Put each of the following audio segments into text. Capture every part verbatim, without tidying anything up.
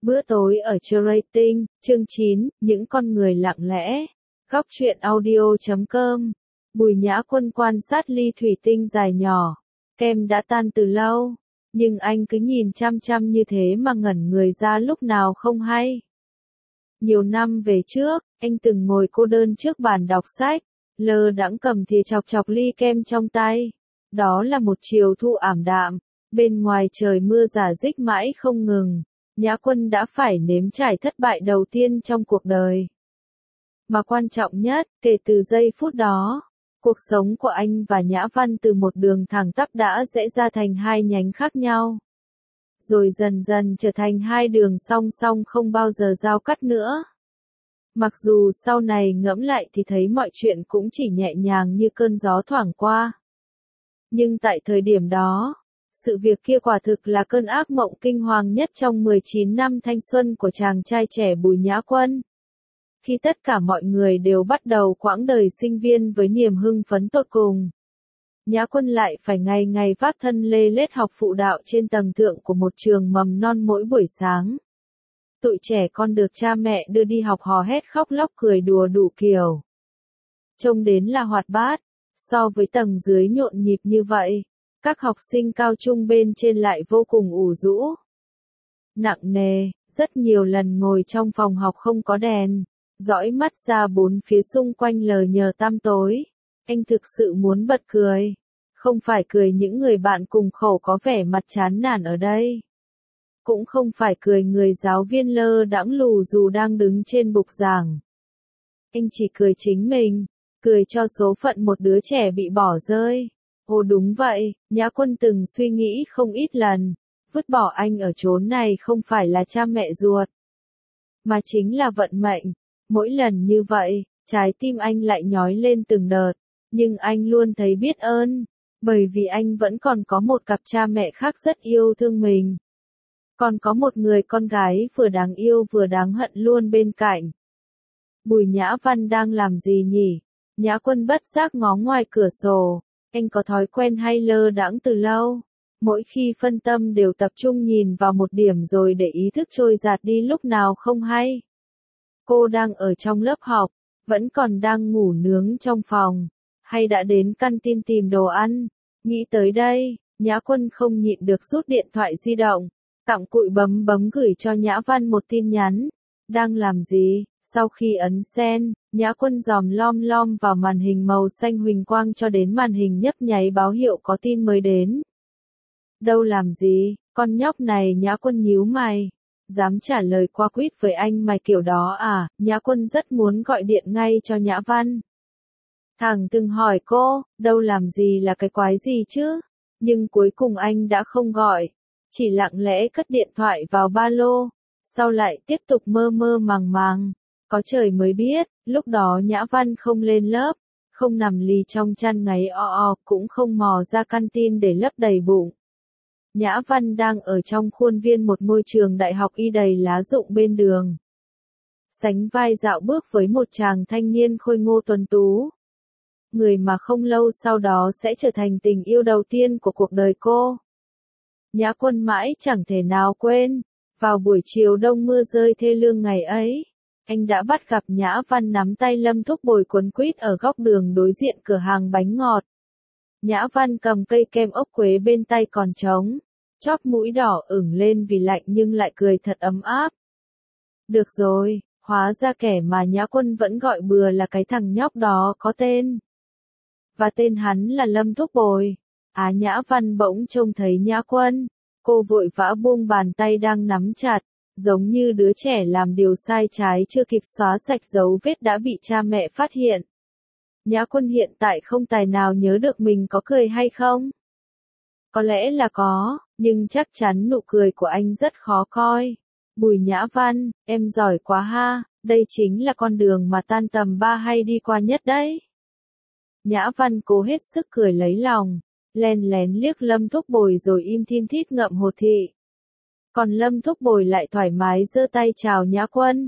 Bữa tối ở Curating, chương chín, những con người lặng lẽ. Góc truyện audio chấm com. Bùi Nhã Quân quan sát ly thủy tinh dài nhỏ. Kem đã tan từ lâu, nhưng anh cứ nhìn chăm chăm như thế mà ngẩn người ra lúc nào không hay. Nhiều năm về trước, anh từng ngồi cô đơn trước bàn đọc sách, lơ đãng cầm thìa chọc chọc ly kem trong tay. Đó là một chiều thu ảm đạm, bên ngoài trời mưa rả rích mãi không ngừng. Nhã Quân đã phải nếm trải thất bại đầu tiên trong cuộc đời. Mà quan trọng nhất, kể từ giây phút đó, cuộc sống của anh và Nhã Văn từ một đường thẳng tắp đã rẽ ra thành hai nhánh khác nhau. Rồi dần dần trở thành hai đường song song không bao giờ giao cắt nữa. Mặc dù sau này ngẫm lại thì thấy mọi chuyện cũng chỉ nhẹ nhàng như cơn gió thoảng qua. Nhưng tại thời điểm đó, sự việc kia quả thực là cơn ác mộng kinh hoàng nhất trong mười chín năm thanh xuân của chàng trai trẻ Bùi Nhã Quân. Khi tất cả mọi người đều bắt đầu quãng đời sinh viên với niềm hưng phấn tột cùng, Nhã Quân lại phải ngày ngày vác thân lê lết học phụ đạo trên tầng thượng của một trường mầm non mỗi buổi sáng. Tụi trẻ con được cha mẹ đưa đi học hò hét khóc lóc cười đùa đủ kiểu. Trông đến là hoạt bát, so với tầng dưới nhộn nhịp như vậy. Các học sinh cao trung bên trên lại vô cùng ủ rũ. Nặng nề, rất nhiều lần ngồi trong phòng học không có đèn, dõi mắt ra bốn phía xung quanh lờ nhờ tăm tối. Anh thực sự muốn bật cười. Không phải cười những người bạn cùng khổ có vẻ mặt chán nản ở đây. Cũng không phải cười người giáo viên lơ đãng lù dù đang đứng trên bục giảng. Anh chỉ cười chính mình, cười cho số phận một đứa trẻ bị bỏ rơi. Ồ đúng vậy, Nhã Quân từng suy nghĩ không ít lần, vứt bỏ anh ở chốn này không phải là cha mẹ ruột, mà chính là vận mệnh. Mỗi lần như vậy, trái tim anh lại nhói lên từng đợt, nhưng anh luôn thấy biết ơn, bởi vì anh vẫn còn có một cặp cha mẹ khác rất yêu thương mình. Còn có một người con gái vừa đáng yêu vừa đáng hận luôn bên cạnh. Bùi Nhã Văn đang làm gì nhỉ? Nhã Quân bất giác ngó ngoài cửa sổ. Anh có thói quen hay lơ đãng từ lâu, mỗi khi phân tâm đều tập trung nhìn vào một điểm rồi để ý thức trôi dạt đi lúc nào không hay. Cô đang ở trong lớp học, vẫn còn đang ngủ nướng trong phòng, hay đã đến căn tin tìm đồ ăn. Nghĩ tới đây, Nhã Quân không nhịn được rút điện thoại di động, cặm cụi bấm bấm gửi cho Nhã Văn một tin nhắn. Đang làm gì? Sau khi ấn send, Nhã Quân dòm lom lom vào màn hình màu xanh huỳnh quang cho đến màn hình nhấp nháy báo hiệu có tin mới đến. Đâu làm gì, con nhóc này. Nhã Quân nhíu mày. Dám trả lời qua quýt với anh mày kiểu đó à? Nhã Quân rất muốn gọi điện ngay cho Nhã Văn. Thằng từng hỏi cô, đâu làm gì là cái quái gì chứ? Nhưng cuối cùng anh đã không gọi, chỉ lặng lẽ cất điện thoại vào ba lô, sau lại tiếp tục mơ mơ màng màng. Có trời mới biết, lúc đó Nhã Văn không lên lớp, không nằm lì trong chăn ngáy o o, cũng không mò ra canteen để lấp đầy bụng. Nhã Văn đang ở trong khuôn viên một ngôi trường đại học y đầy lá rụng bên đường. Sánh vai dạo bước với một chàng thanh niên khôi ngô tuấn tú. Người mà không lâu sau đó sẽ trở thành tình yêu đầu tiên của cuộc đời cô. Nhã Quân mãi chẳng thể nào quên, vào buổi chiều đông mưa rơi thê lương ngày ấy. Anh đã bắt gặp Nhã Văn nắm tay Lâm Thúc Bồi quấn quýt ở góc đường đối diện cửa hàng bánh ngọt. Nhã Văn cầm cây kem ốc quế bên tay còn trống, chóp mũi đỏ ửng lên vì lạnh nhưng lại cười thật ấm áp. Được rồi, hóa ra kẻ mà Nhã Quân vẫn gọi bừa là cái thằng nhóc đó có tên. Và tên hắn là Lâm Thúc Bồi. Á Nhã Văn bỗng trông thấy Nhã Quân, cô vội vã buông bàn tay đang nắm chặt. Giống như đứa trẻ làm điều sai trái chưa kịp xóa sạch dấu vết đã bị cha mẹ phát hiện. Nhã Quân hiện tại không tài nào nhớ được mình có cười hay không. Có lẽ là có, nhưng chắc chắn nụ cười của anh rất khó coi. Bùi Nhã Văn, em giỏi quá ha, đây chính là con đường mà tan tầm ba hay đi qua nhất đấy. Nhã Văn cố hết sức cười lấy lòng, len lén liếc Lâm Thúc Bồi rồi im thin thít ngậm hột thị. Còn Lâm Thúc Bồi lại thoải mái giơ tay chào Nhã Quân.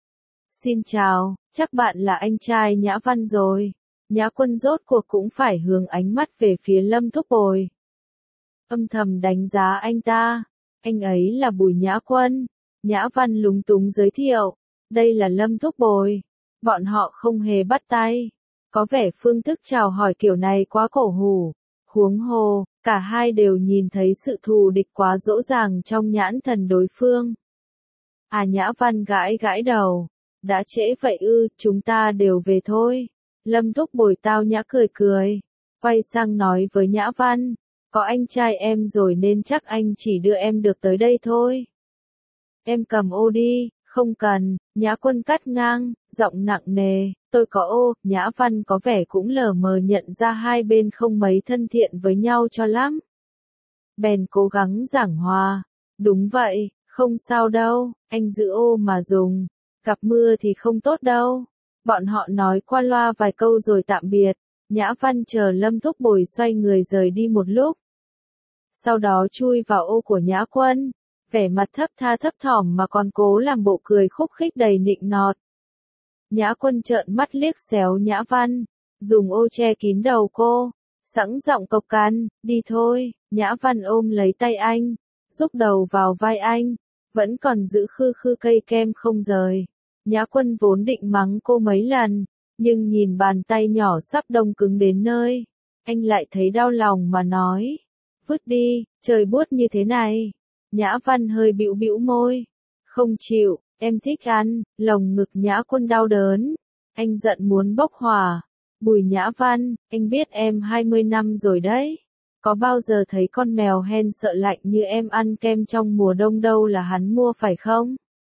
Xin chào, chắc bạn là anh trai Nhã Văn rồi. Nhã Quân rốt cuộc cũng phải hướng ánh mắt về phía Lâm Thúc Bồi. Âm thầm đánh giá anh ta. Anh ấy là Bùi Nhã Quân. Nhã Văn lúng túng giới thiệu, đây là Lâm Thúc Bồi. Bọn họ không hề bắt tay. Có vẻ phương thức chào hỏi kiểu này quá cổ hủ. Huống hồ, cả hai đều nhìn thấy sự thù địch quá rõ ràng trong nhãn thần đối phương. À Nhã Văn gãi gãi đầu. Đã trễ vậy ư, chúng ta đều về thôi. Lâm Thúc Bồi tao nhã cười cười. Quay sang nói với Nhã Văn, có anh trai em rồi nên chắc anh chỉ đưa em được tới đây thôi. Em cầm ô đi, không cần, Nhã Quân cắt ngang, giọng nặng nề, tôi có ô, Nhã Văn có vẻ cũng lờ mờ nhận ra hai bên không mấy thân thiện với nhau cho lắm. Bèn cố gắng giảng hòa, đúng vậy, không sao đâu, anh giữ ô mà dùng, gặp mưa thì không tốt đâu. Bọn họ nói qua loa vài câu rồi tạm biệt, Nhã Văn chờ Lâm Thúc Bồi xoay người rời đi một lúc. Sau đó chui vào ô của Nhã Quân, vẻ mặt thấp tha thấp thỏm mà còn cố làm bộ cười khúc khích đầy nịnh nọt. Nhã Quân trợn mắt liếc xéo Nhã Văn, dùng ô che kín đầu cô, sẵn giọng cộc cằn, đi thôi. Nhã Văn ôm lấy tay anh, rúc đầu vào vai anh, vẫn còn giữ khư khư cây kem không rời. Nhã Quân vốn định mắng cô mấy lần, nhưng nhìn bàn tay nhỏ sắp đông cứng đến nơi, anh lại thấy đau lòng mà nói, vứt đi, trời buốt như thế này. Nhã Văn hơi bĩu bĩu môi, không chịu, em thích ăn. Lồng ngực Nhã Quân đau đớn, anh giận muốn bốc hỏa. Bùi Nhã Văn, anh biết em hai mươi năm rồi đấy, có bao giờ thấy con mèo hen sợ lạnh như em ăn kem trong mùa đông đâu là hắn mua phải không?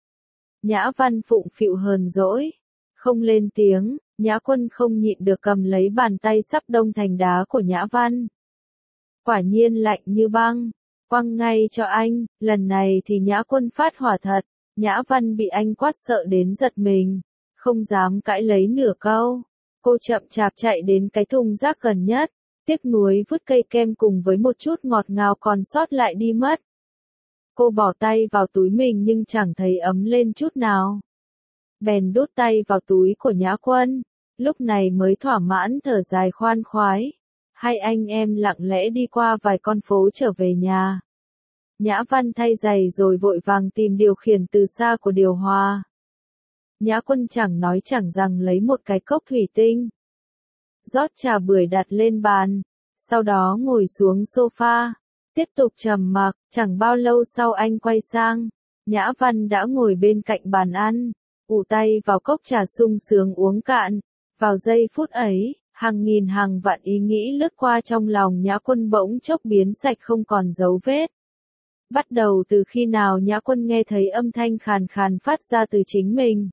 Nhã Văn phụng phịu hờn dỗi, không lên tiếng. Nhã Quân không nhịn được cầm lấy bàn tay sắp đông thành đá của Nhã Văn. Quả nhiên lạnh như băng, quăng ngay cho anh. Lần này thì Nhã Quân phát hỏa thật. Nhã Văn bị anh quát sợ đến giật mình, không dám cãi lấy nửa câu. Cô chậm chạp chạy đến cái thùng rác gần nhất, tiếc nuối vứt cây kem cùng với một chút ngọt ngào còn sót lại đi mất. Cô bỏ tay vào túi mình nhưng chẳng thấy ấm lên chút nào. Bèn đút tay vào túi của Nhã Quân, lúc này mới thỏa mãn thở dài khoan khoái. Hai anh em lặng lẽ đi qua vài con phố trở về nhà. Nhã Văn thay giày rồi vội vàng tìm điều khiển từ xa của điều hòa. Nhã Quân chẳng nói chẳng rằng lấy một cái cốc thủy tinh, rót trà bưởi đặt lên bàn, sau đó ngồi xuống sofa, tiếp tục trầm mặc. Chẳng bao lâu sau anh quay sang, Nhã Văn đã ngồi bên cạnh bàn ăn, ủ tay vào cốc trà sung sướng uống cạn. Vào giây phút ấy, hàng nghìn hàng vạn ý nghĩ lướt qua trong lòng Nhã Quân bỗng chốc biến sạch không còn dấu vết. Bắt đầu từ khi nào Nhã Quân nghe thấy âm thanh khàn khàn phát ra từ chính mình,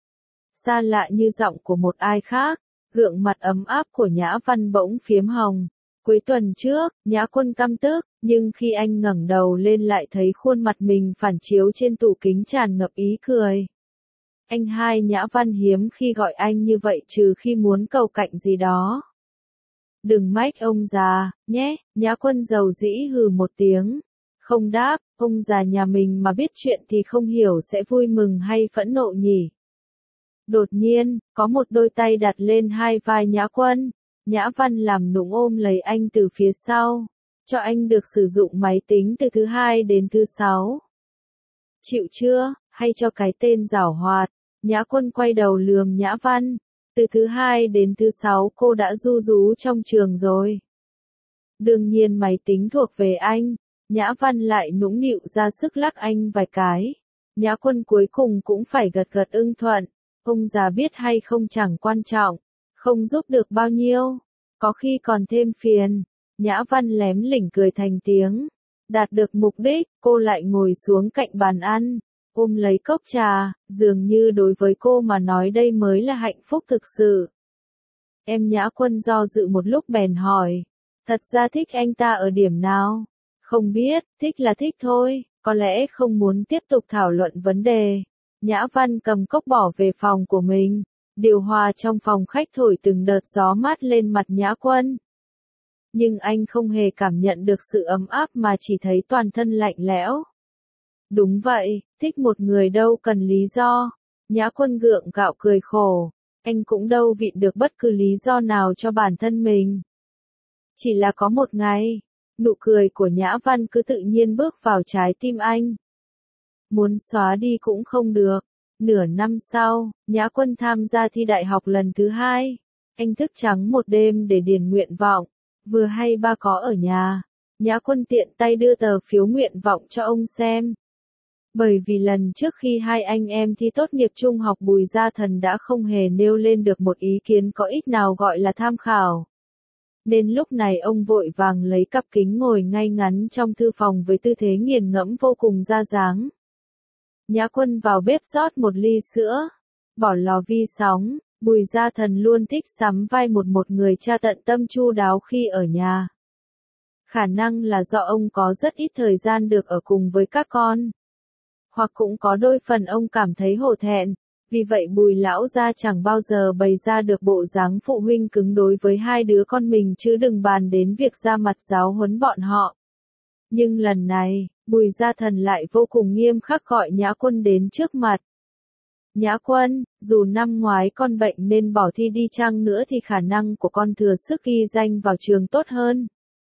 xa lạ như giọng của một ai khác, gương mặt ấm áp của Nhã Văn bỗng phiếm hồng. Cuối tuần trước, Nhã Quân căm tức, nhưng khi anh ngẩng đầu lên lại thấy khuôn mặt mình phản chiếu trên tủ kính tràn ngập ý cười. Anh hai Nhã Văn hiếm khi gọi anh như vậy trừ khi muốn cầu cạnh gì đó. Đừng mách ông già, nhé. Nhã Quân dầu dĩ hừ một tiếng, không đáp. Ông già nhà mình mà biết chuyện thì không hiểu sẽ vui mừng hay phẫn nộ nhỉ. Đột nhiên, có một đôi tay đặt lên hai vai Nhã Quân. Nhã Văn làm nũng ôm lấy anh từ phía sau, cho anh được sử dụng máy tính từ thứ hai đến thứ sáu. Chịu chưa, hay cho cái tên giảo hoạt. Nhã Quân quay đầu lườm Nhã Văn, từ thứ hai đến thứ sáu cô đã ru rú trong trường rồi. Đương nhiên máy tính thuộc về anh. Nhã Văn lại nũng nịu ra sức lắc anh vài cái. Nhã Quân cuối cùng cũng phải gật gật ưng thuận. Ông già biết hay không chẳng quan trọng, không giúp được bao nhiêu, có khi còn thêm phiền. Nhã Văn lém lỉnh cười thành tiếng. Đạt được mục đích, cô lại ngồi xuống cạnh bàn ăn, ôm lấy cốc trà, dường như đối với cô mà nói đây mới là hạnh phúc thực sự. Em Nhã Quân do dự một lúc bèn hỏi, thật ra thích anh ta ở điểm nào? Không biết, thích là thích thôi, có lẽ không muốn tiếp tục thảo luận vấn đề. Nhã Văn cầm cốc bỏ về phòng của mình, điều hòa trong phòng khách thổi từng đợt gió mát lên mặt Nhã Quân. Nhưng anh không hề cảm nhận được sự ấm áp mà chỉ thấy toàn thân lạnh lẽo. Đúng vậy, thích một người đâu cần lý do. Nhã Quân gượng gạo cười khổ, anh cũng đâu vịn được bất cứ lý do nào cho bản thân mình. Chỉ là có một ngày, nụ cười của Nhã Văn cứ tự nhiên bước vào trái tim anh. muốn xóa đi cũng không được. Nửa năm sau, Nhã Quân tham gia thi đại học lần thứ hai. Anh thức trắng một đêm để điền nguyện vọng. Vừa hay ba có ở nhà, Nhã Quân tiện tay đưa tờ phiếu nguyện vọng cho ông xem. Bởi vì lần trước khi hai anh em thi tốt nghiệp trung học Bùi Gia Thần đã không hề nêu lên được một ý kiến có ích nào gọi là tham khảo. Nên lúc này ông vội vàng lấy cặp kính ngồi ngay ngắn trong thư phòng với tư thế nghiền ngẫm vô cùng ra dáng. Nhã Quân vào bếp rót một ly sữa, bỏ lò vi sóng. Bùi Gia Thần luôn thích sắm vai một một người cha tận tâm chu đáo khi ở nhà. Khả năng là do ông có rất ít thời gian được ở cùng với các con. Hoặc cũng có đôi phần ông cảm thấy hổ thẹn, vì vậy Bùi lão gia chẳng bao giờ bày ra được bộ dáng phụ huynh cứng đối với hai đứa con mình chứ đừng bàn đến việc ra mặt giáo huấn bọn họ. Nhưng lần này, Bùi Gia Thần lại vô cùng nghiêm khắc gọi Nhã Quân đến trước mặt. Nhã Quân, dù năm ngoái con bệnh nên bỏ thi đi chăng nữa thì khả năng của con thừa sức ghi danh vào trường tốt hơn.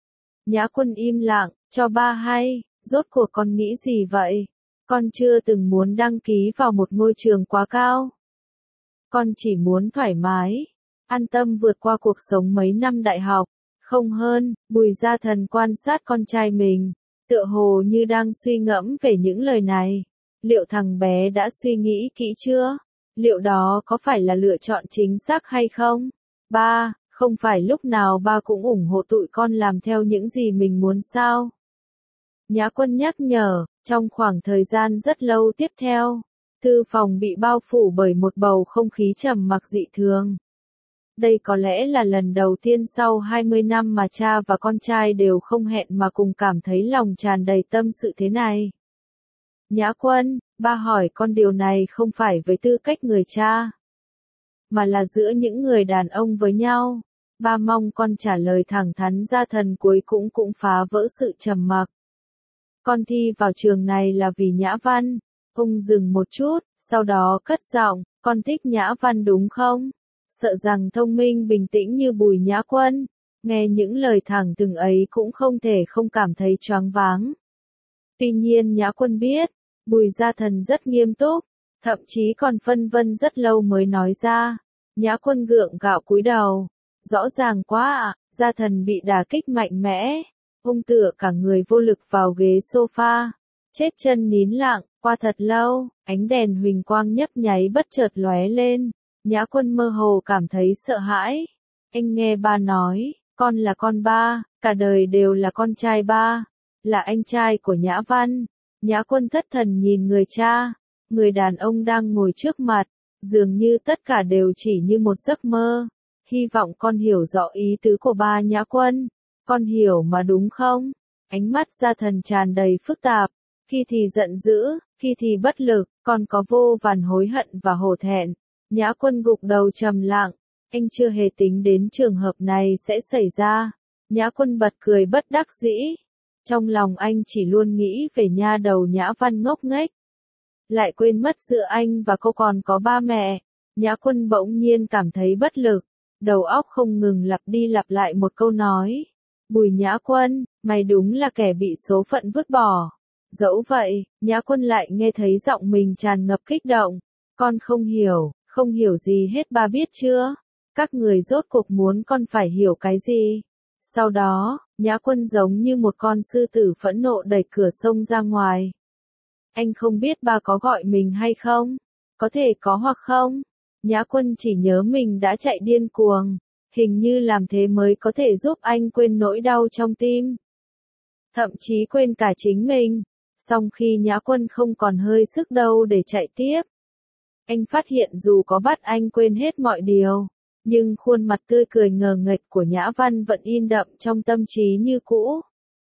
Nhã Quân im lặng, cho ba hay, rốt cuộc con nghĩ gì vậy? Con chưa từng muốn đăng ký vào một ngôi trường quá cao. Con chỉ muốn thoải mái, an tâm vượt qua cuộc sống mấy năm đại học, không hơn. Bùi Gia Thần quan sát con trai mình, tựa hồ như đang suy ngẫm về những lời này. Liệu thằng bé đã suy nghĩ kỹ chưa? Liệu đó có phải là lựa chọn chính xác hay không? Ba, không phải lúc nào ba cũng ủng hộ tụi con làm theo những gì mình muốn sao? Nhã Quân nhắc nhở, trong khoảng thời gian rất lâu tiếp theo, thư phòng bị bao phủ bởi một bầu không khí trầm mặc dị thường. Đây có lẽ là lần đầu tiên sau hai mươi năm mà cha và con trai đều không hẹn mà cùng cảm thấy lòng tràn đầy tâm sự thế này. Nhã Quân, ba hỏi con điều này không phải với tư cách người cha, mà là giữa những người đàn ông với nhau. Ba mong con trả lời thẳng thắn ra. Thần cuối cũng cũng phá vỡ sự trầm mặc. Con thi vào trường này là vì Nhã Văn. Ông dừng một chút, sau đó cất giọng, con thích Nhã Văn đúng không? Sợ rằng thông minh bình tĩnh như Bùi Nhã Quân, nghe những lời thẳng thừng ấy cũng không thể không cảm thấy choáng váng. Tuy nhiên Nhã Quân biết, Bùi Gia Thần rất nghiêm túc, thậm chí còn phân vân rất lâu mới nói ra. Nhã Quân gượng gạo cúi đầu. Rõ ràng quá ạ, Gia Thần bị đả kích mạnh mẽ. Ông tựa cả người vô lực vào ghế sofa, chết chân nín lặng. Qua thật lâu, ánh đèn huỳnh quang nhấp nháy bất chợt lóe lên. Nhã Quân mơ hồ cảm thấy sợ hãi. Anh nghe ba nói, con là con ba, cả đời đều là con trai ba, là anh trai của Nhã Văn. Nhã Quân thất thần nhìn người cha, người đàn ông đang ngồi trước mặt, dường như tất cả đều chỉ như một giấc mơ. Hy vọng con hiểu rõ ý tứ của ba. Nhã Quân, con hiểu mà đúng không? Ánh mắt Gia Thần tràn đầy phức tạp, khi thì giận dữ, khi thì bất lực, còn có vô vàn hối hận và hổ thẹn. Nhã Quân gục đầu trầm lặng, anh chưa hề tính đến trường hợp này sẽ xảy ra. Nhã Quân bật cười bất đắc dĩ. Trong lòng anh chỉ luôn nghĩ về nha đầu Nhã Văn ngốc nghếch, lại quên mất giữa anh và cô còn có ba mẹ. Nhã Quân bỗng nhiên cảm thấy bất lực, đầu óc không ngừng lặp đi lặp lại một câu nói. Bùi Nhã Quân, mày đúng là kẻ bị số phận vứt bỏ. Dẫu vậy, Nhã Quân lại nghe thấy giọng mình tràn ngập kích động. Con không hiểu, không hiểu gì hết. Ba biết chưa? Các người rốt cuộc muốn con phải hiểu cái gì? Sau đó, Nhã Quân giống như một con sư tử phẫn nộ đẩy cửa xông ra ngoài. Anh không biết ba có gọi mình hay không? Có thể có hoặc không? Nhã Quân chỉ nhớ mình đã chạy điên cuồng. Hình như làm thế mới có thể giúp anh quên nỗi đau trong tim. Thậm chí quên cả chính mình. Song khi Nhã Quân không còn hơi sức đâu để chạy tiếp, anh phát hiện dù có bắt anh quên hết mọi điều, nhưng khuôn mặt tươi cười ngờ nghệch của Nhã Văn vẫn in đậm trong tâm trí như cũ.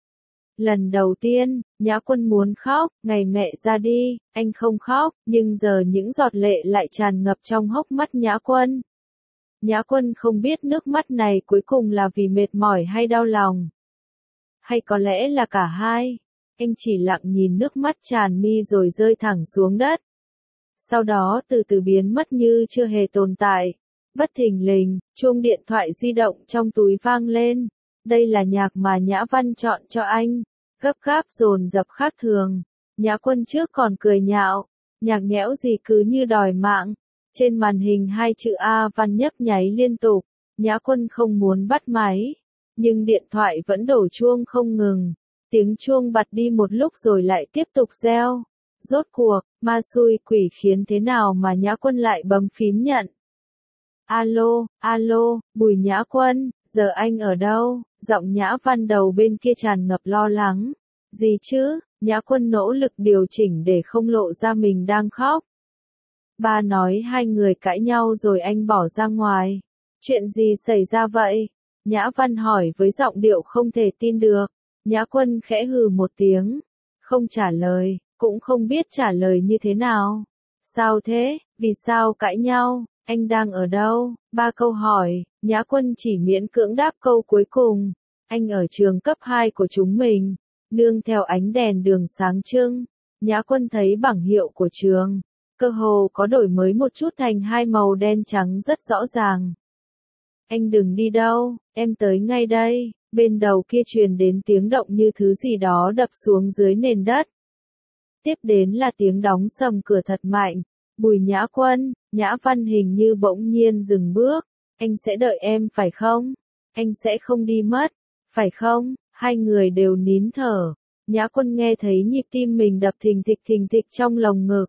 Lần đầu tiên, Nhã Quân muốn khóc, ngày mẹ ra đi, anh không khóc, nhưng giờ những giọt lệ lại tràn ngập trong hốc mắt Nhã Quân. Nhã Quân không biết nước mắt này cuối cùng là vì mệt mỏi hay đau lòng. Hay có lẽ là cả hai. Anh chỉ lặng nhìn nước mắt tràn mi rồi rơi thẳng xuống đất. Sau đó từ từ biến mất như chưa hề tồn tại. Bất thình lình, chuông điện thoại di động trong túi vang lên. Đây là nhạc mà Nhã Văn chọn cho anh. Gấp gáp dồn dập khác thường. Nhã Quân trước còn cười nhạo, nhạc nhẽo gì cứ như đòi mạng. Trên màn hình hai chữ A Văn nhấp nháy liên tục, Nhã Quân không muốn bắt máy, nhưng điện thoại vẫn đổ chuông không ngừng. Tiếng chuông bật đi một lúc rồi lại tiếp tục reo. Rốt cuộc, ma xui quỷ khiến thế nào mà Nhã Quân lại bấm phím nhận. Alo, alo, Bùi Nhã Quân, giờ anh ở đâu? Giọng Nhã Văn đầu bên kia tràn ngập lo lắng. Gì chứ? Nhã Quân nỗ lực điều chỉnh để không lộ ra mình đang khóc. Ba nói hai người cãi nhau rồi anh bỏ ra ngoài. Chuyện gì xảy ra vậy? Nhã Văn hỏi với giọng điệu không thể tin được. Nhã Quân khẽ hừ một tiếng, không trả lời, cũng không biết trả lời như thế nào. Sao thế? Vì sao cãi nhau? Anh đang ở đâu? Ba câu hỏi, Nhã Quân chỉ miễn cưỡng đáp câu cuối cùng. Anh ở trường cấp hai của chúng mình. Nương theo ánh đèn đường sáng trưng, Nhã Quân thấy bảng hiệu của trường, cơ hồ có đổi mới một chút thành hai màu đen trắng rất rõ ràng. Anh đừng đi đâu, em tới ngay đây. Bên đầu kia truyền đến tiếng động như thứ gì đó đập xuống dưới nền đất. Tiếp đến là tiếng đóng sầm cửa thật mạnh. Bùi Nhã Quân, Nhã Văn hình như bỗng nhiên dừng bước. Anh sẽ đợi em phải không? Anh sẽ không đi mất, phải không? Hai người đều nín thở. Nhã Quân nghe thấy nhịp tim mình đập thình thịch thình thịch trong lồng ngực.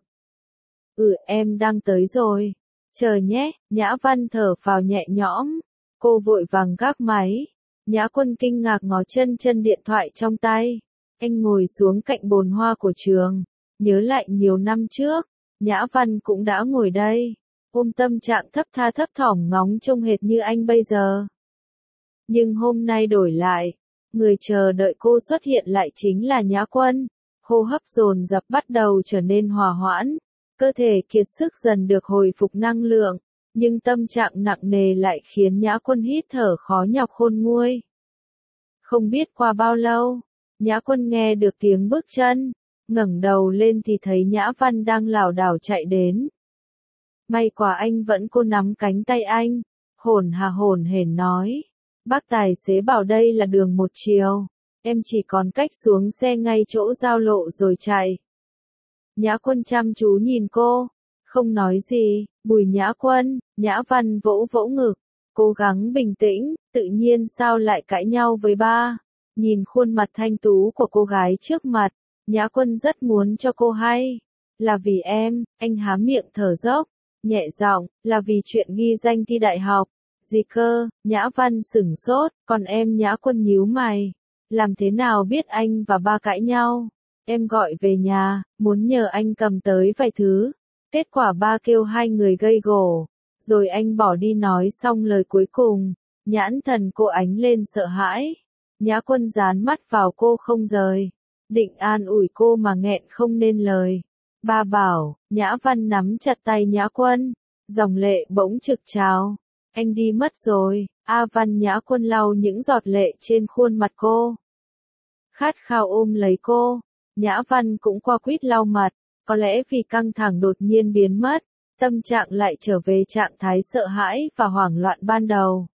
Ừ, em đang tới rồi. Chờ nhé. Nhã Văn thở phào nhẹ nhõm. Cô vội vàng gác máy. Nhã Quân kinh ngạc ngó chân chân điện thoại trong tay. Anh ngồi xuống cạnh bồn hoa của trường. Nhớ lại nhiều năm trước, Nhã Văn cũng đã ngồi đây. Ôm tâm trạng thấp tha thấp thỏm ngóng trông hệt như anh bây giờ. Nhưng hôm nay đổi lại. Người chờ đợi cô xuất hiện lại chính là Nhã Quân. Hô hấp dồn dập bắt đầu trở nên hòa hoãn. Cơ thể kiệt sức dần được hồi phục năng lượng. Nhưng tâm trạng nặng nề lại khiến Nhã Quân hít thở khó nhọc khôn nguôi. Không biết qua bao lâu, Nhã Quân nghe được tiếng bước chân, ngẩng đầu lên thì thấy Nhã Văn đang lảo đảo chạy đến. May quá anh vẫn cô nắm cánh tay anh, hổn hà hổn hển nói. Bác tài xế bảo đây là đường một chiều, em chỉ còn cách xuống xe ngay chỗ giao lộ rồi chạy. Nhã Quân chăm chú nhìn cô, không nói gì. Bùi Nhã Quân, Nhã Văn vỗ vỗ ngực, cố gắng bình tĩnh, tự nhiên sao lại cãi nhau với ba. Nhìn khuôn mặt thanh tú của cô gái trước mặt, Nhã Quân rất muốn cho cô hay. Là vì em, anh há miệng thở dốc, nhẹ giọng, là vì chuyện ghi danh thi đại học. Gì cơ? Nhã Văn sửng sốt, còn em Nhã Quân nhíu mày. Làm thế nào biết anh và ba cãi nhau? Em gọi về nhà, muốn nhờ anh cầm tới vài thứ. Kết quả ba kêu hai người gây gổ. Rồi anh bỏ đi nói xong lời cuối cùng. Nhãn thần cô ánh lên sợ hãi. Nhã Quân dán mắt vào cô không rời. Định an ủi cô mà nghẹn không nên lời. Ba bảo, Nhã Văn nắm chặt tay Nhã Quân. Dòng lệ bỗng trực trào. Anh đi mất rồi. A Văn. Nhã Quân lau những giọt lệ trên khuôn mặt cô. Khát khao ôm lấy cô. Nhã Văn cũng qua quýt lau mặt. Có lẽ vì căng thẳng đột nhiên biến mất, tâm trạng lại trở về trạng thái sợ hãi và hoảng loạn ban đầu.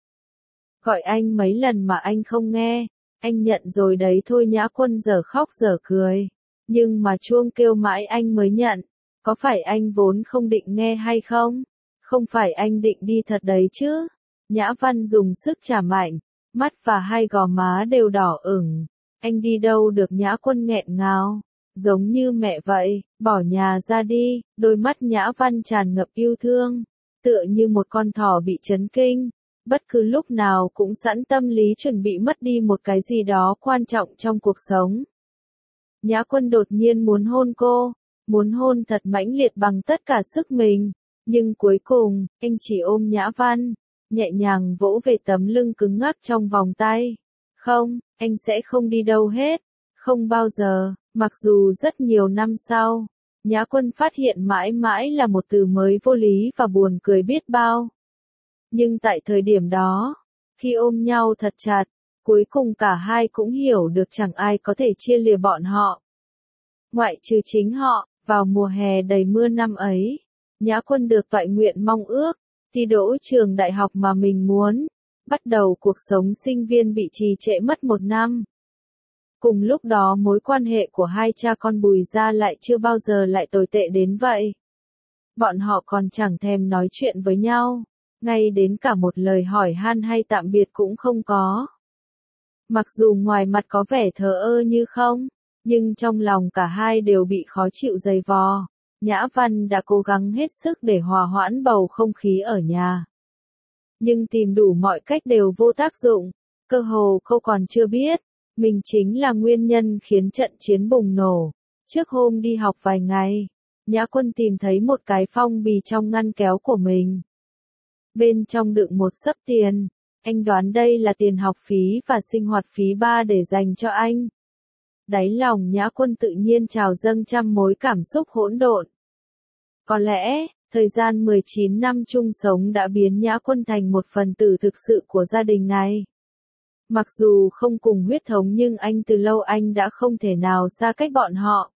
Gọi anh mấy lần mà anh không nghe, anh nhận rồi đấy thôi. Nhã Quân giờ khóc giờ cười, nhưng mà chuông kêu mãi anh mới nhận. Có phải anh vốn không định nghe hay không? Không phải anh định đi thật đấy chứ? Nhã Văn dùng sức chà mạnh, mắt và hai gò má đều đỏ ửng. Anh đi đâu được? Nhã Quân nghẹn ngào. Giống như mẹ vậy, bỏ nhà ra đi. Đôi mắt Nhã Văn tràn ngập yêu thương, tựa như một con thỏ bị chấn kinh, bất cứ lúc nào cũng sẵn tâm lý chuẩn bị mất đi một cái gì đó quan trọng trong cuộc sống. Nhã Quân đột nhiên muốn hôn cô, muốn hôn thật mãnh liệt bằng tất cả sức mình, nhưng cuối cùng, anh chỉ ôm Nhã Văn, nhẹ nhàng vỗ về tấm lưng cứng ngắc trong vòng tay. Không, anh sẽ không đi đâu hết, không bao giờ. Mặc dù rất nhiều năm sau, Nhã Quân phát hiện mãi mãi là một từ mới vô lý và buồn cười biết bao. Nhưng tại thời điểm đó, khi ôm nhau thật chặt, cuối cùng cả hai cũng hiểu được chẳng ai có thể chia lìa bọn họ. Ngoại trừ chính họ. Vào mùa hè đầy mưa năm ấy, Nhã Quân được toại nguyện mong ước, thi đỗ trường đại học mà mình muốn, bắt đầu cuộc sống sinh viên bị trì trệ mất một năm. Cùng lúc đó mối quan hệ của hai cha con Bùi gia lại chưa bao giờ lại tồi tệ đến vậy. Bọn họ còn chẳng thèm nói chuyện với nhau, ngay đến cả một lời hỏi han hay tạm biệt cũng không có. Mặc dù ngoài mặt có vẻ thờ ơ như không, nhưng trong lòng cả hai đều bị khó chịu dày vò. Nhã Văn đã cố gắng hết sức để hòa hoãn bầu không khí ở nhà. Nhưng tìm đủ mọi cách đều vô tác dụng, cơ hồ cô còn chưa biết, mình chính là nguyên nhân khiến trận chiến bùng nổ. Trước hôm đi học vài ngày, Nhã Quân tìm thấy một cái phong bì trong ngăn kéo của mình. Bên trong đựng một xấp tiền, anh đoán đây là tiền học phí và sinh hoạt phí ba để dành cho anh. Đáy lòng Nhã Quân tự nhiên trào dâng trăm mối cảm xúc hỗn độn. Có lẽ, thời gian mười chín năm chung sống đã biến Nhã Quân thành một phần tử thực sự của gia đình này. Mặc dù không cùng huyết thống nhưng anh từ lâu anh đã không thể nào xa cách bọn họ.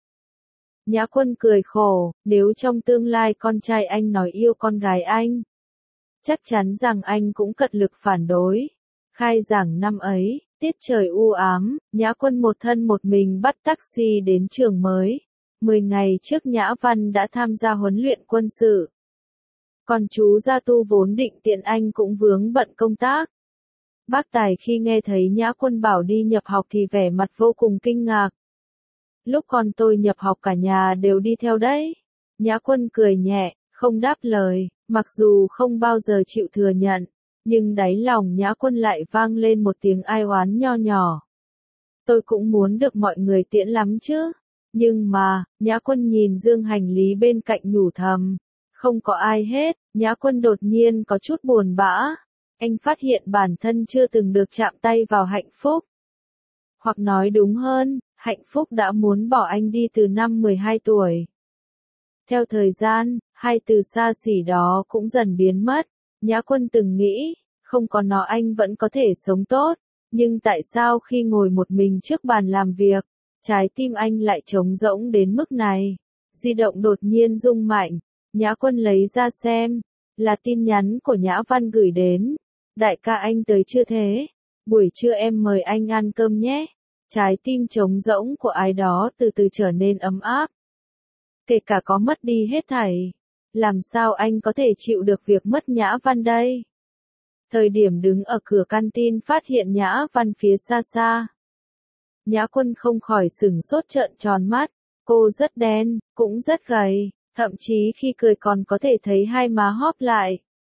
Nhã Quân cười khổ, nếu trong tương lai con trai anh nói yêu con gái anh, chắc chắn rằng anh cũng cật lực phản đối. Khai giảng năm ấy, tiết trời u ám, Nhã Quân một thân một mình bắt taxi đến trường mới. Mười ngày trước Nhã Văn đã tham gia huấn luyện quân sự. Còn chú Gia Tu vốn định tiện anh cũng vướng bận công tác. Bác Tài khi nghe thấy Nhã Quân bảo đi nhập học thì vẻ mặt vô cùng kinh ngạc. Lúc con tôi nhập học cả nhà đều đi theo đấy. Nhã Quân cười nhẹ, không đáp lời, mặc dù không bao giờ chịu thừa nhận, nhưng đáy lòng Nhã Quân lại vang lên một tiếng ai oán nho nhỏ. Tôi cũng muốn được mọi người tiễn lắm chứ. Nhưng mà, Nhã Quân nhìn dương hành lý bên cạnh nhủ thầm. Không có ai hết, Nhã Quân đột nhiên có chút buồn bã. Anh phát hiện bản thân chưa từng được chạm tay vào hạnh phúc. Hoặc nói đúng hơn, hạnh phúc đã muốn bỏ anh đi từ năm mười hai tuổi. Theo thời gian, hai từ xa xỉ đó cũng dần biến mất. Nhã Quân từng nghĩ, không có nó anh vẫn có thể sống tốt. Nhưng tại sao khi ngồi một mình trước bàn làm việc, trái tim anh lại trống rỗng đến mức này? Di động đột nhiên rung mạnh, Nhã Quân lấy ra xem, là tin nhắn của Nhã Văn gửi đến. Đại ca anh tới chưa thế? Buổi trưa em mời anh ăn cơm nhé. Trái tim trống rỗng của ai đó từ từ trở nên ấm áp. Kể cả có mất đi hết thảy, làm sao anh có thể chịu được việc mất Nhã Văn đây? Thời điểm đứng ở cửa canteen phát hiện Nhã Văn phía xa xa. Nhã Quân không khỏi sửng sốt trợn tròn mắt, cô rất đen, cũng rất gầy, thậm chí khi cười còn có thể thấy hai má hóp lại.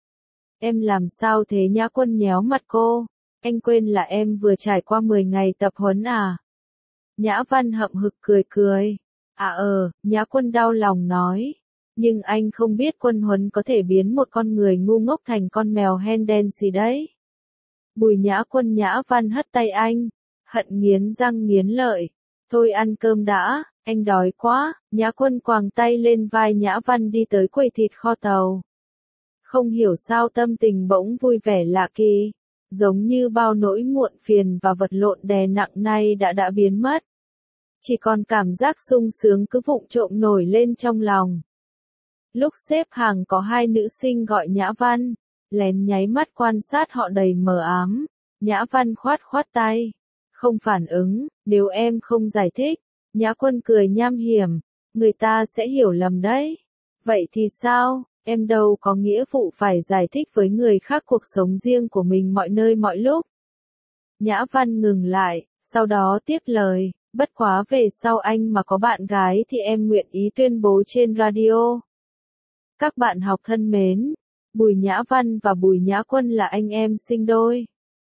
Em làm sao thế? Nhã Quân nhéo mặt cô, anh quên là em vừa trải qua mười ngày tập huấn à? Nhã Văn hậm hực cười cười, à ờ, Nhã Quân đau lòng nói, nhưng anh không biết quân huấn có thể biến một con người ngu ngốc thành con mèo hen đen gì đấy. Bùi Nhã Quân. Nhã Văn hất tay anh, hận nghiến răng nghiến lợi, thôi ăn cơm đã, anh đói quá. Nhã Quân quàng tay lên vai Nhã Văn đi tới quầy thịt kho tàu. Không hiểu sao tâm tình bỗng vui vẻ lạ kỳ, giống như bao nỗi muộn phiền và vật lộn đè nặng nay đã đã biến mất. Chỉ còn cảm giác sung sướng cứ vụng trộm nổi lên trong lòng. Lúc xếp hàng có hai nữ sinh gọi Nhã Văn, lén nháy mắt quan sát họ đầy mờ ám. Nhã Văn khoát khoát tay, không phản ứng, nếu em không giải thích. Nhã Quân cười nham hiểm, người ta sẽ hiểu lầm đấy. Vậy thì sao, em đâu có nghĩa vụ phải giải thích với người khác cuộc sống riêng của mình mọi nơi mọi lúc. Nhã Văn ngừng lại, sau đó tiếp lời, bất quá về sau anh mà có bạn gái thì em nguyện ý tuyên bố trên radio. Các bạn học thân mến, Bùi Nhã Văn và Bùi Nhã Quân là anh em sinh đôi.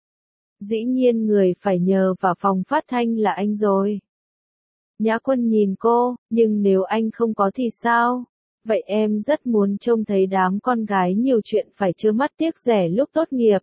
Dĩ nhiên người phải nhờ vào phòng phát thanh là anh rồi. Nhã Quân nhìn cô, nhưng nếu anh không có thì sao? Vậy em rất muốn trông thấy đám con gái nhiều chuyện phải trơ mắt tiếc rẻ lúc tốt nghiệp.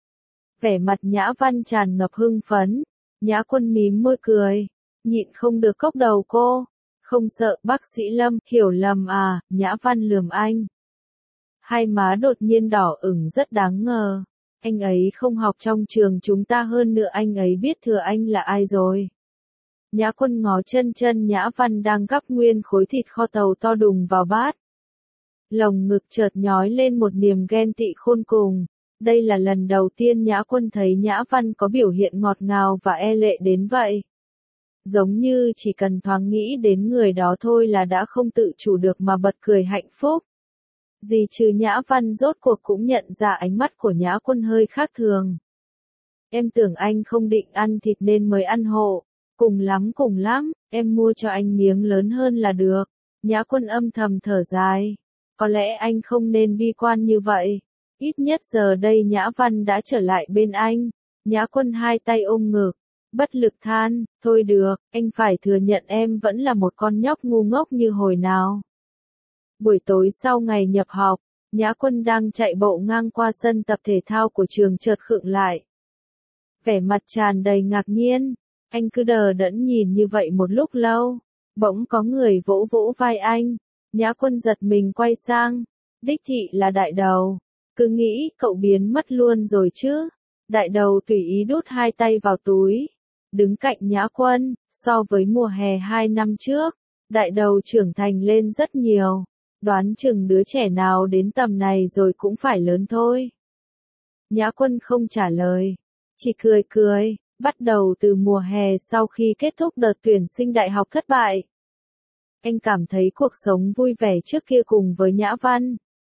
Vẻ mặt Nhã Văn tràn ngập hưng phấn. Nhã Quân mím môi cười, nhịn không được cốc đầu cô. Không sợ bác sĩ Lâm hiểu lầm à? Nhã Văn lườm anh. Hai má đột nhiên đỏ ửng rất đáng ngờ. Anh ấy không học trong trường chúng ta, hơn nữa anh ấy biết thừa anh là ai rồi. Nhã Quân ngó chân chân Nhã Văn đang gắp nguyên khối thịt kho tàu to đùng vào bát. Lồng ngực chợt nhói lên một niềm ghen tị khôn cùng. Đây là lần đầu tiên Nhã Quân thấy Nhã Văn có biểu hiện ngọt ngào và e lệ đến vậy. giống như chỉ cần thoáng nghĩ đến người đó thôi là đã không tự chủ được mà bật cười hạnh phúc. Dì Trừ Nhã Văn rốt cuộc cũng nhận ra ánh mắt của Nhã Quân hơi khác thường. Em tưởng anh không định ăn thịt nên mới ăn hộ. Cùng lắm cùng lắm, em mua cho anh miếng lớn hơn là được. Nhã Quân âm thầm thở dài. Có lẽ anh không nên bi quan như vậy. Ít nhất giờ đây Nhã Văn đã trở lại bên anh. Nhã Quân hai tay ôm ngực, bất lực than, thôi được, anh phải thừa nhận em vẫn là một con nhóc ngu ngốc như hồi nào. Buổi tối sau ngày nhập học, Nhã Quân đang chạy bộ ngang qua sân tập thể thao của trường chợt khựng lại. Vẻ mặt tràn đầy ngạc nhiên, anh cứ đờ đẫn nhìn như vậy một lúc lâu, bỗng có người vỗ vỗ vai anh, Nhã Quân giật mình quay sang, đích thị là Đại Đầu, cứ nghĩ cậu biến mất luôn rồi chứ. Đại Đầu tùy ý đút hai tay vào túi, đứng cạnh Nhã Quân, so với mùa hè hai năm trước, Đại Đầu trưởng thành lên rất nhiều, đoán chừng đứa trẻ nào đến tầm này rồi cũng phải lớn thôi. Nhã Quân không trả lời, chỉ cười cười, bắt đầu từ mùa hè sau khi kết thúc đợt tuyển sinh đại học thất bại. Anh cảm thấy cuộc sống vui vẻ trước kia cùng với Nhã Văn.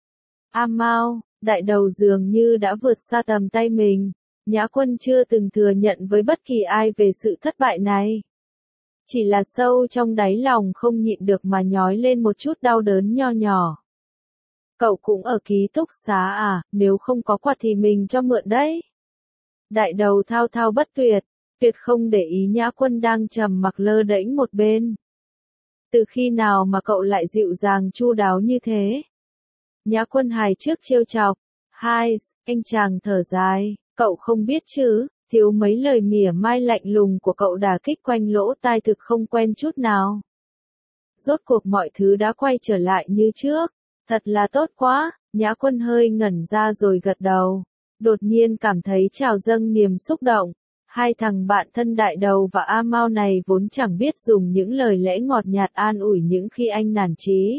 A Mao, Đại Đầu dường như đã vượt xa tầm tay mình. Nhã Quân chưa từng thừa nhận với bất kỳ ai về sự thất bại này. Chỉ là sâu trong đáy lòng không nhịn được mà nhói lên một chút đau đớn nho nhỏ. Cậu cũng ở ký túc xá à, nếu không có quạt thì mình cho mượn đấy. Đại Đầu thao thao bất tuyệt, tuyệt không để ý Nhã Quân đang trầm mặc lơ đễnh một bên. Từ khi nào mà cậu lại dịu dàng chu đáo như thế? Nhã Quân hài trước trêu chọc. Hai, anh chàng thở dài, cậu không biết chứ, thiếu mấy lời mỉa mai lạnh lùng của cậu đả kích quanh lỗ tai thực không quen chút nào. Rốt cuộc mọi thứ đã quay trở lại như trước, thật là tốt quá, Nhã Quân hơi ngẩn ra rồi gật đầu, đột nhiên cảm thấy trào dâng niềm xúc động. Hai thằng bạn thân Đại Đầu và A Mao này vốn chẳng biết dùng những lời lẽ ngọt nhạt an ủi những khi anh nản chí.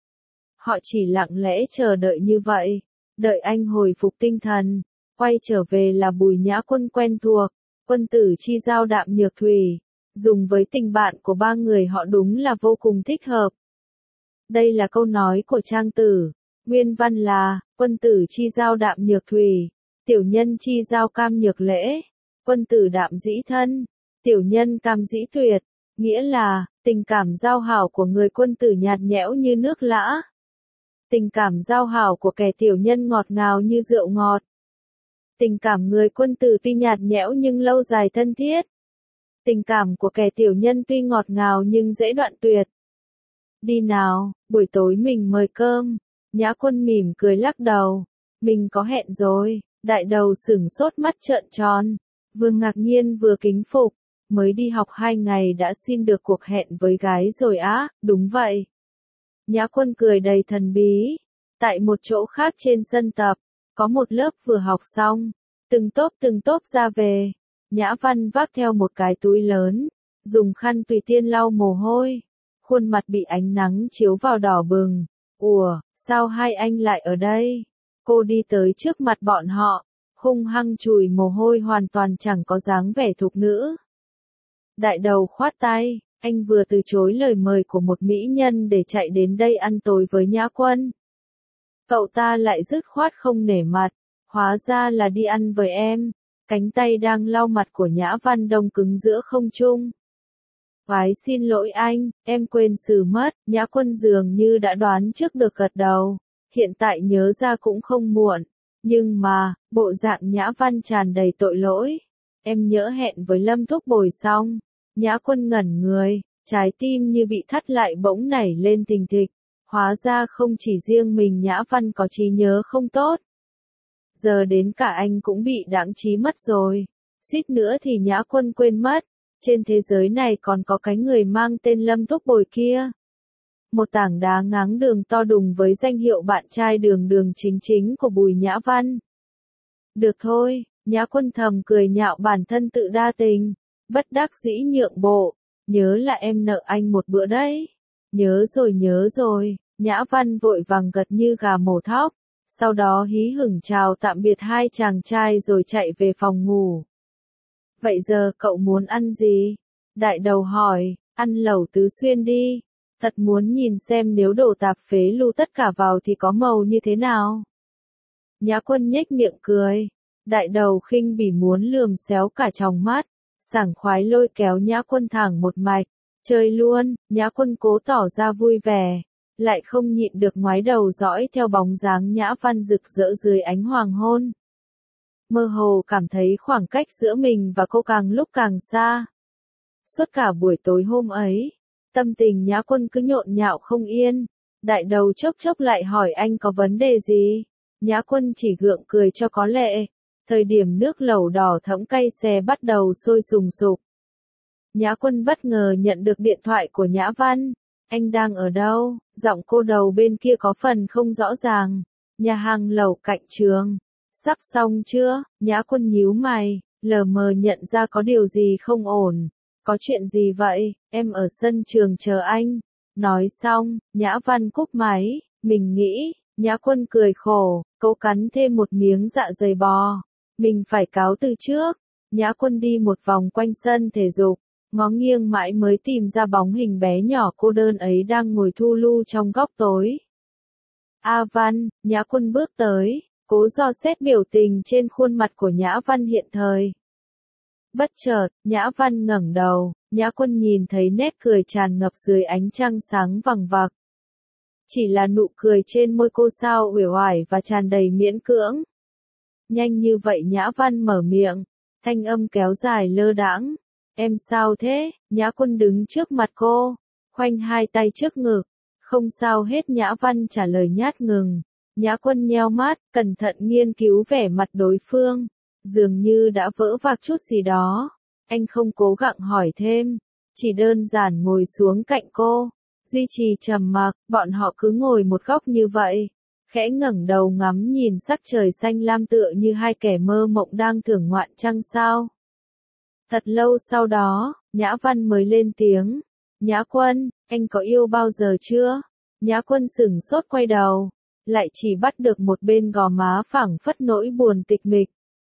Họ chỉ lặng lẽ chờ đợi như vậy, đợi anh hồi phục tinh thần, quay trở về là Bùi Nhã Quân quen thuộc, quân tử chi giao đạm nhược thủy, dùng với tình bạn của ba người họ đúng là vô cùng thích hợp. Đây là câu nói của Trang Tử, nguyên văn là, quân tử chi giao đạm nhược thủy, tiểu nhân chi giao cam nhược lễ. Quân tử đạm dĩ thân, tiểu nhân cam dĩ tuyệt, nghĩa là, tình cảm giao hảo của người quân tử nhạt nhẽo như nước lã. Tình cảm giao hảo của kẻ tiểu nhân ngọt ngào như rượu ngọt. Tình cảm người quân tử tuy nhạt nhẽo nhưng lâu dài thân thiết. Tình cảm của kẻ tiểu nhân tuy ngọt ngào nhưng dễ đoạn tuyệt. Đi nào, buổi tối mình mời cơm. Nhã Quân mỉm cười lắc đầu. Mình có hẹn rồi. Đại Đầu sửng sốt mắt trợn tròn. Vừa ngạc nhiên vừa kính phục, mới đi học hai ngày đã xin được cuộc hẹn với gái rồi á, đúng vậy. Nhã Quân cười đầy thần bí, tại một chỗ khác trên sân tập, có một lớp vừa học xong, từng tốp từng tốp ra về, Nhã Văn vác theo một cái túi lớn, dùng khăn tùy tiên lau mồ hôi, khuôn mặt bị ánh nắng chiếu vào đỏ bừng, ủa, sao hai anh lại ở đây? Cô đi tới trước mặt bọn họ, hung hăng chùi mồ hôi hoàn toàn chẳng có dáng vẻ thục nữ. Đại Đầu khoát tay, anh vừa từ chối lời mời của một mỹ nhân để chạy đến đây ăn tối với Nhã Quân. Cậu ta lại dứt khoát không nể mặt, hóa ra là đi ăn với em, cánh tay đang lau mặt của Nhã Văn đông cứng giữa không trung. Vái xin lỗi anh, em quên xử mất, Nhã Quân dường như đã đoán trước được gật đầu, hiện tại nhớ ra cũng không muộn. Nhưng mà, bộ dạng Nhã Văn tràn đầy tội lỗi. Em nhỡ hẹn với Lâm Thúc Bồi xong. Nhã Quân ngẩn người, trái tim như bị thắt lại bỗng nảy lên thình thịch. Hóa ra không chỉ riêng mình Nhã Văn có trí nhớ không tốt. Giờ đến cả anh cũng bị đãng trí mất rồi. Suýt nữa thì Nhã Quân quên mất. Trên thế giới này còn có cái người mang tên Lâm Thúc Bồi kia. Một tảng đá ngáng đường to đùng với danh hiệu bạn trai đường đường chính chính của Bùi Nhã Văn. Được thôi, Nhã Quân thầm cười nhạo bản thân tự đa tình, bất đắc dĩ nhượng bộ, nhớ là em nợ anh một bữa đấy. Nhớ rồi nhớ rồi, Nhã Văn vội vàng gật như gà mổ thóc, sau đó hí hửng chào tạm biệt hai chàng trai rồi chạy về phòng ngủ. Vậy giờ cậu muốn ăn gì? Đại đầu hỏi, ăn lẩu Tứ Xuyên đi. Thật muốn nhìn xem nếu đổ tạp phế lưu tất cả vào thì có màu như thế nào. Nhã Quân nhếch miệng cười. Đại đầu khinh bỉ muốn lườm xéo cả tròng mắt. Sảng khoái lôi kéo Nhã Quân thẳng một mạch. Chơi luôn, Nhã Quân cố tỏ ra vui vẻ. Lại không nhịn được ngoái đầu dõi theo bóng dáng Nhã Văn rực rỡ dưới ánh hoàng hôn. Mơ hồ cảm thấy khoảng cách giữa mình và cô càng lúc càng xa. Suốt cả buổi tối hôm ấy, tâm tình Nhã Quân cứ nhộn nhạo không yên. Đại đầu chốc chốc lại hỏi anh có vấn đề gì. Nhã Quân chỉ gượng cười cho có lệ. Thời điểm nước lẩu đỏ thẫm cay xè bắt đầu sôi sùng sục. Nhã Quân bất ngờ nhận được điện thoại của Nhã Văn. Anh đang ở đâu? Giọng cô đầu bên kia có phần không rõ ràng. Nhà hàng lẩu cạnh trường. Sắp xong chưa? Nhã Quân nhíu mày, lờ mờ nhận ra có điều gì không ổn. Có chuyện gì vậy? Em ở sân trường chờ anh. Nói xong, Nhã Văn cúp máy. Mình nghĩ, Nhã Quân cười khổ, cố cắn thêm một miếng dạ dày bò. Mình phải cáo từ trước. Nhã Quân đi một vòng quanh sân thể dục, ngó nghiêng mãi mới tìm ra bóng hình bé nhỏ cô đơn ấy đang ngồi thu lu trong góc tối. A Văn, Nhã Quân bước tới, cố dò xét biểu tình trên khuôn mặt của Nhã Văn hiện thời. Bất chợt, Nhã Văn ngẩng đầu, Nhã Quân nhìn thấy nét cười tràn ngập dưới ánh trăng sáng vằng vặc. Chỉ là nụ cười trên môi cô sao uể oải và tràn đầy miễn cưỡng. Nhanh như vậy Nhã Văn mở miệng, thanh âm kéo dài lơ đãng. Em sao thế? Nhã Quân đứng trước mặt cô, khoanh hai tay trước ngực. Không sao hết, Nhã Văn trả lời nhát ngừng. Nhã Quân nheo mắt, cẩn thận nghiên cứu vẻ mặt đối phương. Dường như đã vỡ vạc chút gì đó. Anh không cố gắng hỏi thêm, chỉ đơn giản ngồi xuống cạnh cô. Duy trì trầm mặc, bọn họ cứ ngồi một góc như vậy. Khẽ ngẩng đầu ngắm nhìn sắc trời xanh lam tựa như hai kẻ mơ mộng đang thưởng ngoạn trăng sao. Thật lâu sau đó, Nhã Văn mới lên tiếng. Nhã Quân, anh có yêu bao giờ chưa? Nhã Quân sửng sốt quay đầu, lại chỉ bắt được một bên gò má phảng phất nỗi buồn tịch mịch.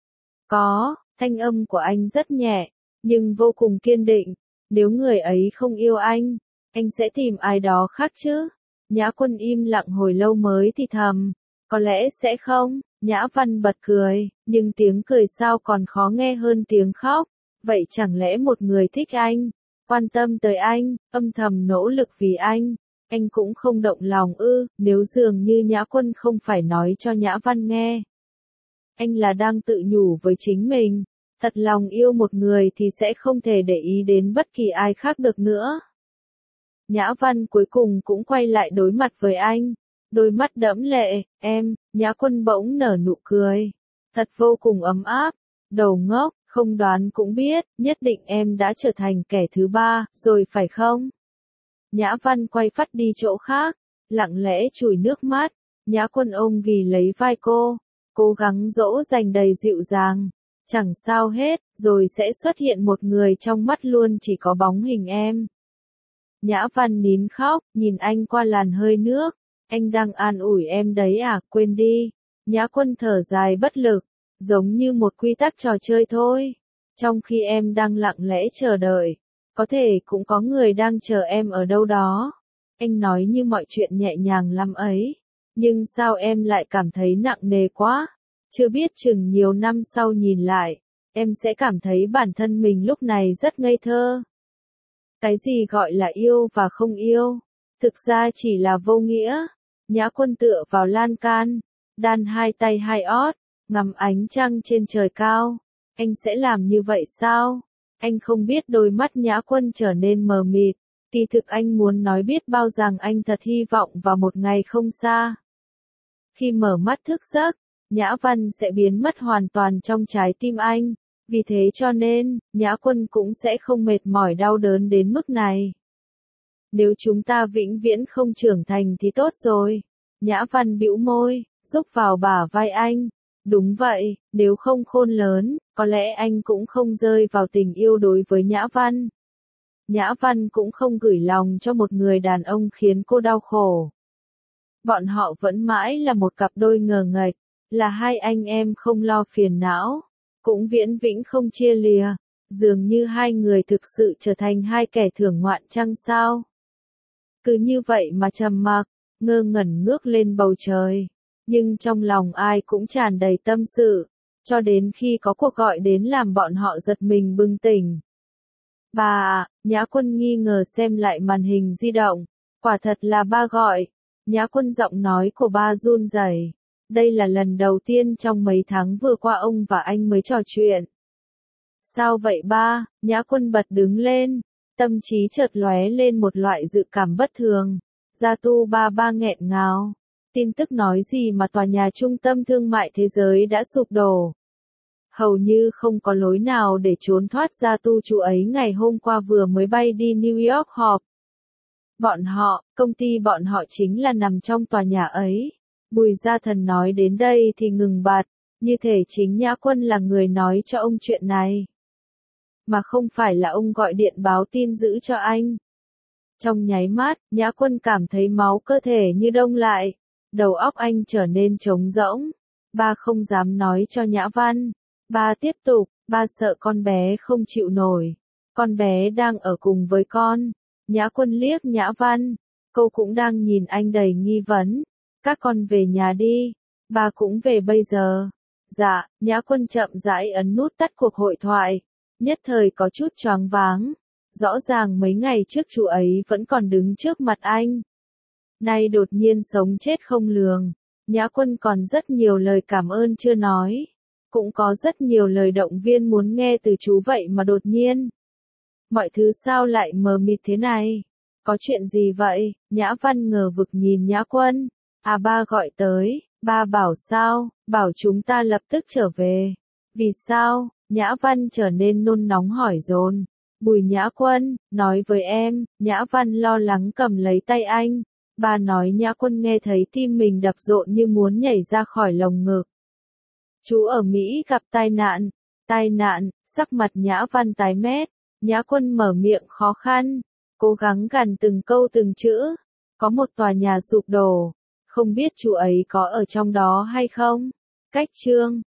Có, thanh âm của anh rất nhẹ, nhưng vô cùng kiên định. Nếu người ấy không yêu anh, anh sẽ tìm ai đó khác chứ? Nhã Quân im lặng hồi lâu mới thì thầm. Có lẽ sẽ không. Nhã Văn bật cười, nhưng tiếng cười sao còn khó nghe hơn tiếng khóc. Vậy chẳng lẽ một người thích anh, quan tâm tới anh, âm thầm nỗ lực vì anh, anh cũng không động lòng ư? Nếu dường như Nhã Quân không phải nói cho Nhã Văn nghe. Anh là đang tự nhủ với chính mình, thật lòng yêu một người thì sẽ không thể để ý đến bất kỳ ai khác được nữa. Nhã Văn cuối cùng cũng quay lại đối mặt với anh, đôi mắt đẫm lệ. Em, Nhã Quân bỗng nở nụ cười, thật vô cùng ấm áp. Đầu ngốc, không đoán cũng biết, nhất định em đã trở thành kẻ thứ ba, rồi phải không? Nhã Văn quay phát đi chỗ khác, lặng lẽ chùi nước mắt. Nhã Quân ôm ghì lấy vai cô, cố gắng dỗ dành đầy dịu dàng. Chẳng sao hết, rồi sẽ xuất hiện một người trong mắt luôn chỉ có bóng hình em. Nhã Văn nín khóc, nhìn anh qua làn hơi nước. Anh đang an ủi em đấy à, quên đi. Nhã Quân thở dài bất lực, giống như một quy tắc trò chơi thôi. Trong khi em đang lặng lẽ chờ đợi, có thể cũng có người đang chờ em ở đâu đó. Anh nói như mọi chuyện nhẹ nhàng lắm ấy. Nhưng sao em lại cảm thấy nặng nề quá? Chưa biết chừng nhiều năm sau nhìn lại, em sẽ cảm thấy bản thân mình lúc này rất ngây thơ. Cái gì gọi là yêu và không yêu? Thực ra chỉ là vô nghĩa. Nhã Quân tựa vào lan can, đan hai tay hai ót, ngắm ánh trăng trên trời cao. Anh sẽ làm như vậy sao? Anh không biết. Đôi mắt Nhã Quân trở nên mờ mịt. Kỳ thực anh muốn nói biết bao rằng anh thật hy vọng vào một ngày không xa. Khi mở mắt thức giấc, Nhã Văn sẽ biến mất hoàn toàn trong trái tim anh. Vì thế cho nên, Nhã Quân cũng sẽ không mệt mỏi đau đớn đến mức này. Nếu chúng ta vĩnh viễn không trưởng thành thì tốt rồi. Nhã Văn bĩu môi, rúc vào bả vai anh. Đúng vậy, nếu không khôn lớn, có lẽ anh cũng không rơi vào tình yêu đối với Nhã Văn. Nhã Văn cũng không gửi lòng cho một người đàn ông khiến cô đau khổ. Bọn họ vẫn mãi là một cặp đôi ngờ nghệch, là hai anh em không lo phiền não, cũng viễn vĩnh không chia lìa. Dường như hai người thực sự trở thành hai kẻ thưởng ngoạn chăng sao? Cứ như vậy mà trầm mặc, ngơ ngẩn ngước lên bầu trời. Nhưng trong lòng ai cũng tràn đầy tâm sự, cho đến khi có cuộc gọi đến làm bọn họ giật mình bừng tỉnh. Ba à, Nhã Quân nghi ngờ xem lại màn hình di động. Quả thật là ba gọi. Nhã Quân giọng nói của ba run rẩy. Đây là lần đầu tiên trong mấy tháng vừa qua ông và anh mới trò chuyện. Sao vậy ba? Nhã Quân bật đứng lên. Tâm trí chợt lóe lên một loại dự cảm bất thường. Gia Tu ba ba nghẹn ngào. Tin tức nói gì mà tòa nhà trung tâm thương mại thế giới đã sụp đổ. Hầu như không có lối nào để trốn thoát Gia Tu chú ấy ngày hôm qua vừa mới bay đi New York họp. Bọn họ, công ty bọn họ chính là nằm trong tòa nhà ấy. Bùi Gia Thần nói đến đây thì ngừng bặt, như thể chính Nhã Quân là người nói cho ông chuyện này. Mà không phải là ông gọi điện báo tin dữ cho anh. Trong nháy mắt, Nhã Quân cảm thấy máu cơ thể như đông lại. Đầu óc anh trở nên trống rỗng. Ba không dám nói cho Nhã Văn. Ba tiếp tục, ba sợ con bé không chịu nổi. Con bé đang ở cùng với con. Nhã Quân liếc Nhã Văn. Cô cũng đang nhìn anh đầy nghi vấn. Các con về nhà đi. Ba cũng về bây giờ. Dạ, Nhã Quân chậm rãi ấn nút tắt cuộc hội thoại. Nhất thời có chút choáng váng. Rõ ràng mấy ngày trước chú ấy vẫn còn đứng trước mặt anh. Nay đột nhiên sống chết không lường. Nhã Quân còn rất nhiều lời cảm ơn chưa nói. Cũng có rất nhiều lời động viên muốn nghe từ chú vậy mà đột nhiên. Mọi thứ sao lại mờ mịt thế này? Có chuyện gì vậy? Nhã Văn ngờ vực nhìn Nhã Quân. À ba gọi tới, ba bảo sao? Bảo chúng ta lập tức trở về. Vì sao? Nhã Văn trở nên nôn nóng hỏi dồn. Bùi Nhã Quân, nói với em. Nhã Văn lo lắng cầm lấy tay anh. Ba nói Nhã Quân nghe thấy tim mình đập rộn như muốn nhảy ra khỏi lồng ngực. Chú ở Mỹ gặp tai nạn. Tai nạn, sắc mặt Nhã Văn tái mét. Nhã Quân mở miệng khó khăn. Cố gắng gằn từng câu từng chữ. Có một tòa nhà sụp đổ. Không biết chú ấy có ở trong đó hay không? Cách chương